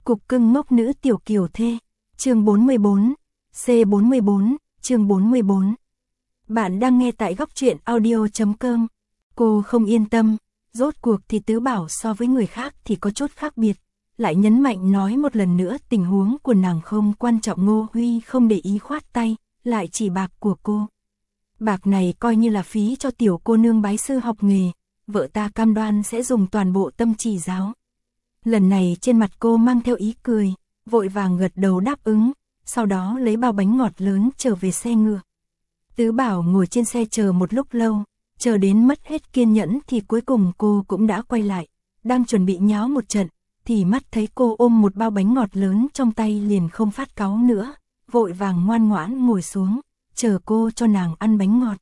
Cục cưng ngốc nữ tiểu kiều thê. Chương 44. C44, chương 44. Bạn đang nghe tại góc truyện audio.com. Cô không yên tâm, rốt cuộc thì Tứ Bảo so với người khác thì có chút khác biệt. Lại nhấn mạnh nói một lần nữa tình huống của nàng không quan trọng. Ngô Huy không để ý khoát tay, lại chỉ bạc của cô. Bạc này coi như là phí cho tiểu cô nương bái sư học nghề, vợ ta cam đoan sẽ dùng toàn bộ tâm chỉ giáo. Lần này trên mặt cô mang theo ý cười, vội vàng gật đầu đáp ứng, sau đó lấy bao bánh ngọt lớn trở về xe ngựa. Tứ Bảo ngồi trên xe chờ một lúc lâu, chờ đến mất hết kiên nhẫn thì cuối cùng cô cũng đã quay lại, đang chuẩn bị nháo một trận, thì mắt thấy cô ôm một bao bánh ngọt lớn trong tay liền không phát cáu nữa, vội vàng ngoan ngoãn ngồi xuống, chờ cô cho nàng ăn bánh ngọt.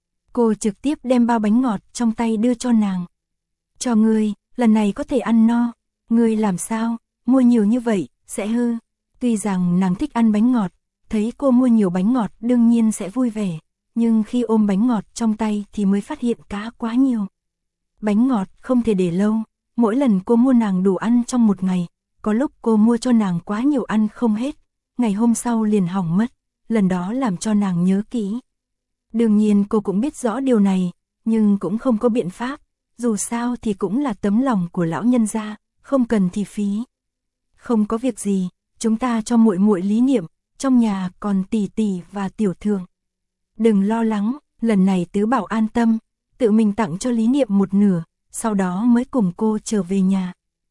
Cô trực tiếp đem bao bánh ngọt trong tay đưa cho nàng. Cho ngươi, lần này có thể ăn no, ngươi làm sao, mua nhiều như vậy, sẽ hư. Tuy rằng nàng thích ăn bánh ngọt, thấy cô mua nhiều bánh ngọt đương nhiên sẽ vui vẻ, nhưng khi ôm bánh ngọt trong tay thì mới phát hiện cá quá nhiều. Bánh ngọt không thể để lâu, mỗi lần cô mua nàng đủ ăn trong một ngày, có lúc cô mua cho nàng quá nhiều ăn không hết, ngày hôm sau liền hỏng mất, lần đó làm cho nàng nhớ kỹ. Đương nhiên cô cũng biết rõ điều này, nhưng cũng không có biện pháp, dù sao thì cũng là tấm lòng của lão nhân gia, không cần thì phí. Không có việc gì, chúng ta cho muội muội Lý Niệm, trong nhà còn tỷ tỷ và tiểu thường. Đừng lo lắng, lần này Tứ Bảo an tâm, tự mình tặng cho Lý Niệm một nửa, sau đó mới cùng cô trở về nhà.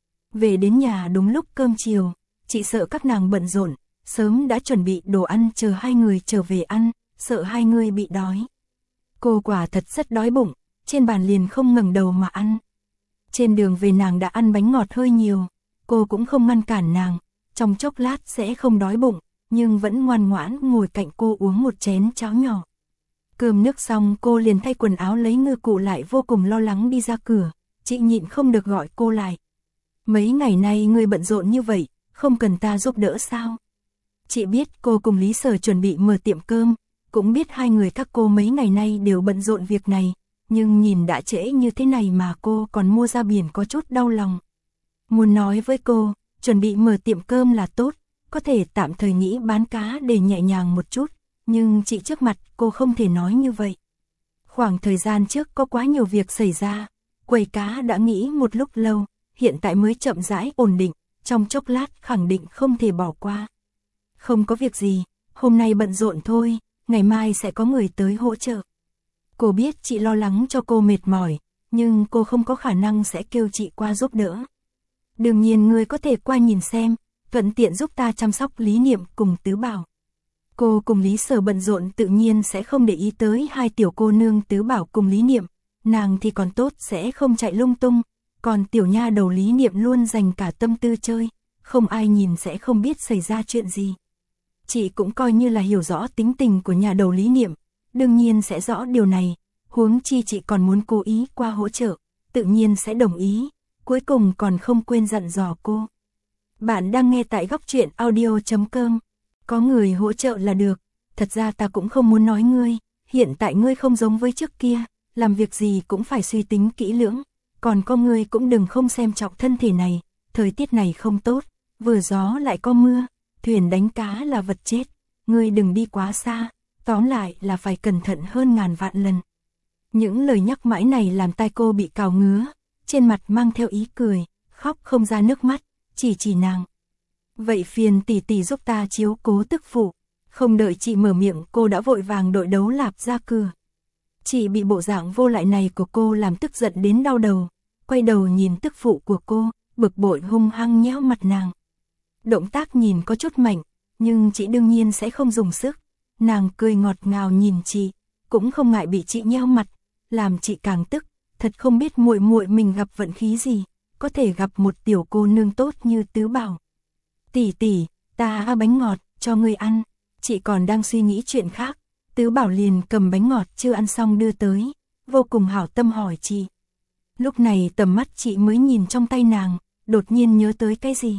Về đến nhà đúng lúc cơm chiều, chị sợ các nàng bận rộn, sớm đã chuẩn bị đồ ăn chờ hai người trở về ăn, sợ hai người bị đói. Cô quả thật rất đói bụng, trên bàn liền không ngẩng đầu mà ăn. Trên đường về nàng đã ăn bánh ngọt hơi nhiều, cô cũng không ngăn cản nàng, trong chốc lát sẽ không đói bụng, nhưng vẫn ngoan ngoãn ngồi cạnh cô uống một chén cháo nhỏ. Cơm nước xong cô liền thay quần áo lấy ngư cụ lại vô cùng lo lắng đi ra cửa, chị nhịn không được gọi cô lại. Mấy ngày nay ngươi bận rộn như vậy, không cần ta giúp đỡ sao? Chị biết cô cùng Lý Sở chuẩn bị mở tiệm cơm, cũng biết hai người các cô mấy ngày nay đều bận rộn việc này, nhưng nhìn đã trễ như thế này mà cô còn mua ra biển có chút đau lòng. Muốn nói với cô, chuẩn bị mở tiệm cơm là tốt, có thể tạm thời nghĩ bán cá để nhẹ nhàng một chút, nhưng chị trước mặt cô không thể nói như vậy. Khoảng thời gian trước có quá nhiều việc xảy ra, quầy cá đã nghĩ một lúc lâu, hiện tại mới chậm rãi ổn định, trong chốc lát khẳng định không thể bỏ qua. Không có việc gì, hôm nay bận rộn thôi, ngày mai sẽ có người tới hỗ trợ. Cô biết chị lo lắng cho cô mệt mỏi, nhưng cô không có khả năng sẽ kêu chị qua giúp đỡ. Đương nhiên ngươi có thể qua nhìn xem, thuận tiện giúp ta chăm sóc Lý Niệm cùng Tứ Bảo. Cô cùng Lý Sở bận rộn tự nhiên sẽ không để ý tới hai tiểu cô nương Tứ Bảo cùng Lý Niệm, nàng thì còn tốt sẽ không chạy lung tung, còn tiểu nha đầu Lý Niệm luôn dành cả tâm tư chơi, không ai nhìn sẽ không biết xảy ra chuyện gì. Chị cũng coi như là hiểu rõ tính tình của nhà đầu Lý Niệm, đương nhiên sẽ rõ điều này, huống chi chị còn muốn cố ý qua hỗ trợ, tự nhiên sẽ đồng ý, cuối cùng còn không quên dặn dò cô. Bạn đang nghe tại góc truyện audio.com, có người hỗ trợ là được, thật ra ta cũng không muốn nói ngươi, hiện tại ngươi không giống với trước kia, làm việc gì cũng phải suy tính kỹ lưỡng, còn có ngươi cũng đừng không xem trọng thân thể này, thời tiết này không tốt, vừa gió lại có mưa, thuyền đánh cá là vật chết, ngươi đừng đi quá xa, tóm lại là phải cẩn thận hơn ngàn vạn lần. Những lời nhắc mãi này làm tai cô bị cào ngứa, trên mặt mang theo ý cười, khóc không ra nước mắt, chỉ nàng. Vậy phiền tỷ tỷ giúp ta chiếu cố tức phụ. Không đợi chị mở miệng cô đã vội vàng đội đấu lạp ra cửa. Chị bị bộ dạng vô lại này của cô làm tức giận đến đau đầu, quay đầu nhìn tức phụ của cô, bực bội hung hăng nhéo mặt nàng. Động tác nhìn có chút mạnh, nhưng chị đương nhiên sẽ không dùng sức. Nàng cười ngọt ngào nhìn chị, cũng không ngại bị chị nhéo mặt, làm chị càng tức, thật không biết muội muội mình gặp vận khí gì, có thể gặp một tiểu cô nương tốt như Tứ Bảo. Tỷ tỷ, ta bánh ngọt cho ngươi ăn. Chị còn đang suy nghĩ chuyện khác, Tứ Bảo liền cầm bánh ngọt chưa ăn xong đưa tới, vô cùng hảo tâm hỏi chị. Lúc này tầm mắt chị mới nhìn trong tay nàng, đột nhiên nhớ tới cái gì.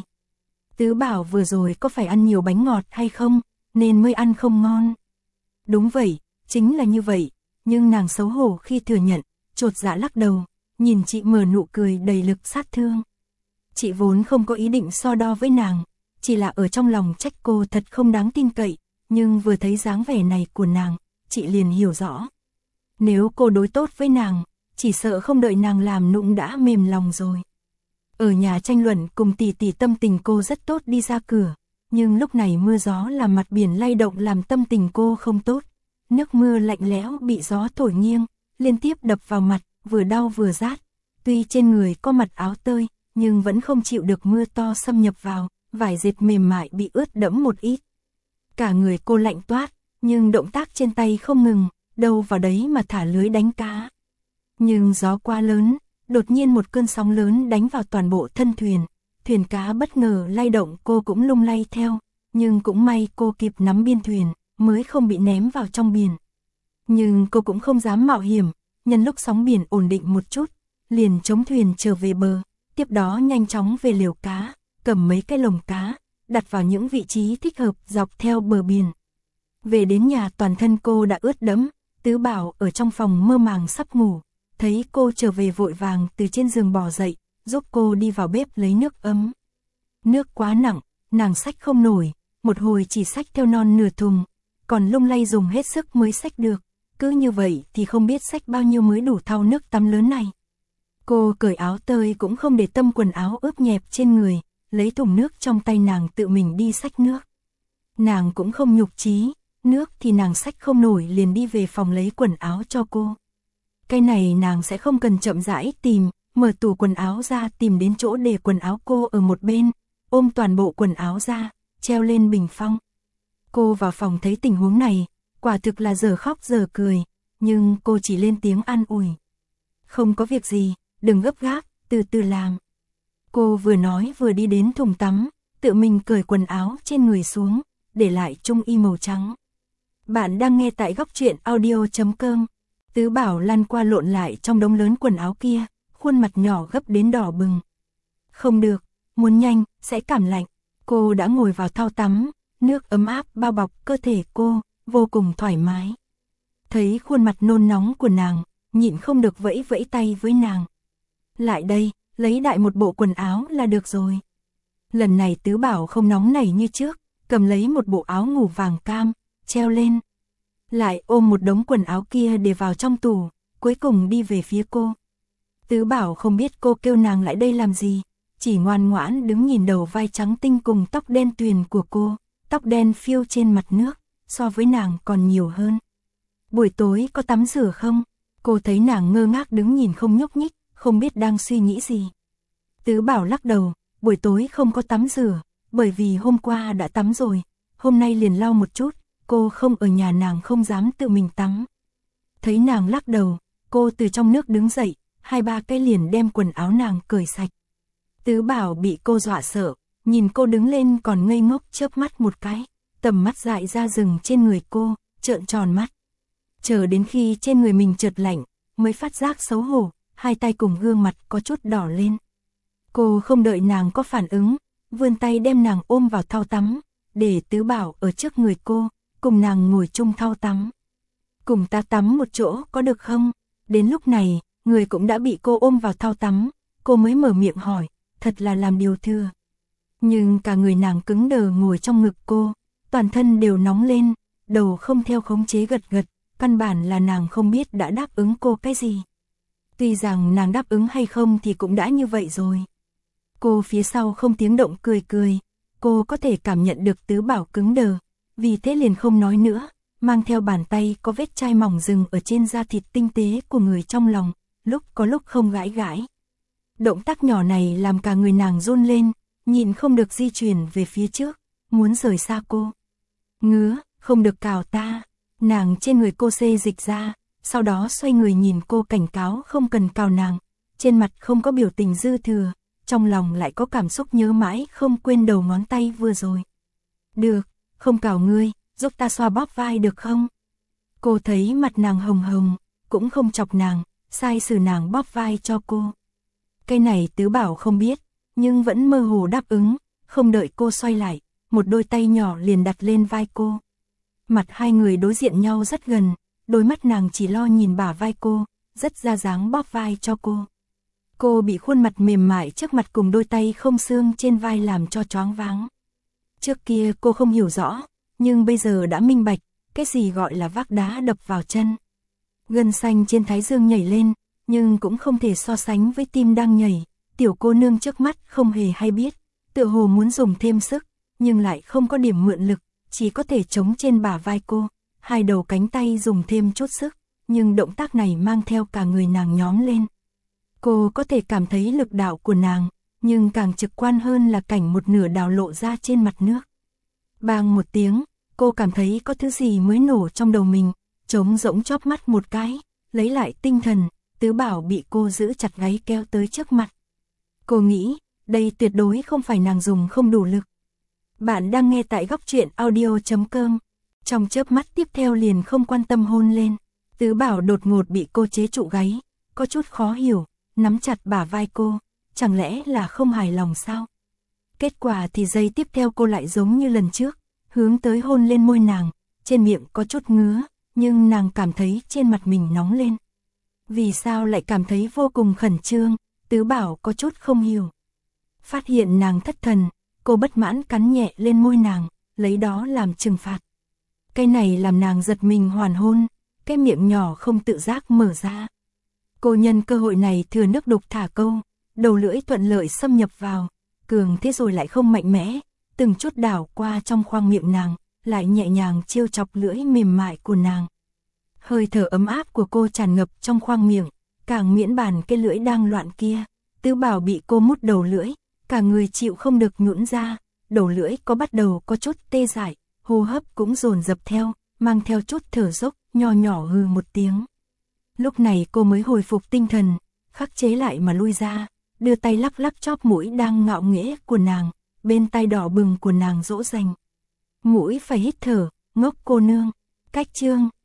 Tứ Bảo vừa rồi có phải ăn nhiều bánh ngọt hay không, nên mới ăn không ngon. Đúng vậy, chính là như vậy, nhưng nàng xấu hổ khi thừa nhận, chột dạ lắc đầu, nhìn chị mở nụ cười đầy lực sát thương. Chị vốn không có ý định so đo với nàng, chỉ là ở trong lòng trách cô thật không đáng tin cậy, nhưng vừa thấy dáng vẻ này của nàng, chị liền hiểu rõ. Nếu cô đối tốt với nàng, chỉ sợ không đợi nàng làm nũng đã mềm lòng rồi. Ở nhà tranh luận cùng tỷ tỷ tâm tình cô rất tốt đi ra cửa, nhưng lúc này mưa gió làm mặt biển lay động làm tâm tình cô không tốt. Nước mưa lạnh lẽo bị gió thổi nghiêng, liên tiếp đập vào mặt, vừa đau vừa rát. Tuy trên người có mặt áo tơi, nhưng vẫn không chịu được mưa to xâm nhập vào, vải dệt mềm mại bị ướt đẫm một ít. Cả người cô lạnh toát, nhưng động tác trên tay không ngừng, đâu vào đấy mà thả lưới đánh cá. Nhưng gió quá lớn, đột nhiên một cơn sóng lớn đánh vào toàn bộ thân thuyền. Thuyền cá bất ngờ lay động, cô cũng lung lay theo, nhưng cũng may cô kịp nắm biên thuyền, mới không bị ném vào trong biển. Nhưng cô cũng không dám mạo hiểm, nhân lúc sóng biển ổn định một chút, liền chống thuyền trở về bờ, tiếp đó nhanh chóng về lều cá, cầm mấy cái lồng cá, đặt vào những vị trí thích hợp dọc theo bờ biển. Về đến nhà toàn thân cô đã ướt đẫm, Tứ Bảo ở trong phòng mơ màng sắp ngủ, thấy cô trở về vội vàng từ trên giường bò dậy, giúp cô đi vào bếp lấy nước ấm. Nước quá nặng, nàng xách không nổi, một hồi chỉ xách theo non nửa thùng, còn lung lay dùng hết sức mới xách được, cứ như vậy thì không biết xách bao nhiêu mới đủ thau nước tắm lớn này. Cô cởi áo tơi cũng không để tâm quần áo ướt nhẹp trên người, lấy thùng nước trong tay nàng tự mình đi xách nước. Nàng cũng không nhục chí, nước thì nàng xách không nổi liền đi về phòng lấy quần áo cho cô. Cái này nàng sẽ không cần chậm rãi tìm, mở tủ quần áo ra tìm đến chỗ để quần áo cô ở một bên, ôm toàn bộ quần áo ra, treo lên bình phong. Cô vào phòng thấy tình huống này, quả thực là giờ khóc giờ cười, nhưng cô chỉ lên tiếng an ủi. Không có việc gì, đừng gấp gáp, từ từ làm. Cô vừa nói vừa đi đến thùng tắm, tự mình cởi quần áo trên người xuống, để lại trung y màu trắng. Bạn đang nghe tại góc truyện audio.com. Tứ Bảo lăn qua lộn lại trong đống lớn quần áo kia, khuôn mặt nhỏ gấp đến đỏ bừng. Không được, muốn nhanh, sẽ cảm lạnh. Cô đã ngồi vào thau tắm, nước ấm áp bao bọc cơ thể cô, vô cùng thoải mái. Thấy khuôn mặt nôn nóng của nàng, nhịn không được vẫy vẫy tay với nàng. Lại đây, lấy đại một bộ quần áo là được rồi. Lần này Tứ Bảo không nóng nảy như trước, cầm lấy một bộ áo ngủ vàng cam, treo lên. Lại ôm một đống quần áo kia để vào trong tủ, cuối cùng đi về phía cô. Tứ Bảo không biết cô kêu nàng lại đây làm gì, chỉ ngoan ngoãn đứng nhìn đầu vai trắng tinh cùng tóc đen tuyền của cô, tóc đen phiêu trên mặt nước, so với nàng còn nhiều hơn. Buổi tối có tắm rửa không? Cô thấy nàng ngơ ngác đứng nhìn không nhúc nhích, không biết đang suy nghĩ gì. Tứ Bảo lắc đầu, buổi tối không có tắm rửa, bởi vì hôm qua đã tắm rồi, hôm nay liền lau một chút, cô không ở nhà nàng không dám tự mình tắm. Thấy nàng lắc đầu, cô từ trong nước đứng dậy, 2-3 cái liền đem quần áo nàng cởi sạch. Tứ Bảo bị cô dọa sợ, nhìn cô đứng lên còn ngây ngốc chớp mắt một cái, tầm mắt dại ra rừng trên người cô, trợn tròn mắt. Chờ đến khi trên người mình chợt lạnh, mới phát giác xấu hổ, hai tay cùng gương mặt có chút đỏ lên. Cô không đợi nàng có phản ứng, vươn tay đem nàng ôm vào thau tắm, để Tứ Bảo ở trước người cô, cùng nàng ngồi chung thau tắm. Cùng ta tắm một chỗ có được không? Đến lúc này, người cũng đã bị cô ôm vào thau tắm, cô mới mở miệng hỏi, thật là làm điều thừa. Nhưng cả người nàng cứng đờ ngồi trong ngực cô, toàn thân đều nóng lên, đầu không theo khống chế gật gật, căn bản là nàng không biết đã đáp ứng cô cái gì. Tuy rằng nàng đáp ứng hay không thì cũng đã như vậy rồi. Cô phía sau không tiếng động cười cười, cô có thể cảm nhận được Tứ Bảo cứng đờ, vì thế liền không nói nữa, mang theo bàn tay có vết chai mỏng dừng ở trên da thịt tinh tế của người trong lòng, lúc có lúc không gãi gãi. Động tác nhỏ này làm cả người nàng run lên, nhịn không được di chuyển về phía trước, muốn rời xa cô. Ngứa, không được cào ta. Nàng trên người cô xê dịch ra, sau đó xoay người nhìn cô cảnh cáo không cần cào nàng, trên mặt không có biểu tình dư thừa, trong lòng lại có cảm xúc nhớ mãi không quên đầu ngón tay vừa rồi. Được, không cào ngươi, giúp ta xoa bóp vai được không? Cô thấy mặt nàng hồng hồng, cũng không chọc nàng, sai sử nàng bóp vai cho cô. Cái này Tứ Bảo không biết, nhưng vẫn mơ hồ đáp ứng, không đợi cô xoay lại, một đôi tay nhỏ liền đặt lên vai cô. Mặt hai người đối diện nhau rất gần, đôi mắt nàng chỉ lo nhìn bả vai cô, rất ra dáng bóp vai cho cô. Cô bị khuôn mặt mềm mại trước mặt cùng đôi tay không xương trên vai làm cho choáng váng. Trước kia cô không hiểu rõ, nhưng bây giờ đã minh bạch, cái gì gọi là vác đá đập vào chân. Gân xanh trên thái dương nhảy lên, nhưng cũng không thể so sánh với tim đang nhảy. Tiểu cô nương trước mắt không hề hay biết, tựa hồ muốn dùng thêm sức, nhưng lại không có điểm mượn lực, chỉ có thể chống trên bả vai cô. Hai đầu cánh tay dùng thêm chút sức, nhưng động tác này mang theo cả người nàng nhóm lên. Cô có thể cảm thấy lực đạo của nàng, nhưng càng trực quan hơn là cảnh một nửa đào lộ ra trên mặt nước. Bang một tiếng, cô cảm thấy có thứ gì mới nổ trong đầu mình, trống rỗng chóp mắt một cái, lấy lại tinh thần, Tứ Bảo bị cô giữ chặt gáy kéo tới trước mặt. Cô nghĩ, đây tuyệt đối không phải nàng dùng không đủ lực. Bạn đang nghe tại góc truyện audio.com. Trong chớp mắt tiếp theo liền không quan tâm hôn lên. Tứ Bảo đột ngột bị cô chế trụ gáy, có chút khó hiểu, nắm chặt bả vai cô, chẳng lẽ là không hài lòng sao? Kết quả thì giây tiếp theo cô lại giống như lần trước, hướng tới hôn lên môi nàng, trên miệng có chút ngứa, nhưng nàng cảm thấy trên mặt mình nóng lên. Vì sao lại cảm thấy vô cùng khẩn trương, Tứ Bảo có chút không hiểu. Phát hiện nàng thất thần, cô bất mãn cắn nhẹ lên môi nàng, lấy đó làm trừng phạt. Cái này làm nàng giật mình hoàn hôn, cái miệng nhỏ không tự giác mở ra. Cô nhân cơ hội này thừa nước đục thả câu, đầu lưỡi thuận lợi xâm nhập vào, cường thế rồi lại không mạnh mẽ, từng chút đảo qua trong khoang miệng nàng, lại nhẹ nhàng trêu chọc lưỡi mềm mại của nàng. Hơi thở ấm áp của cô tràn ngập trong khoang miệng, càng miễn bàn cái lưỡi đang loạn kia. Tứ Bảo bị cô mút đầu lưỡi, cả người chịu không được nhũn ra, đầu lưỡi bắt đầu có chút tê dại, hô hấp cũng dồn dập theo, mang theo chút thở dốc, nho nhỏ hừ một tiếng. Lúc này cô mới hồi phục tinh thần, khắc chế lại mà lui ra, đưa tay lắc lắc chóp mũi đang ngạo nghễ của nàng, bên tai đỏ bừng của nàng dỗ dành. Mũi phải hít thở, ngốc cô nương. Cách chương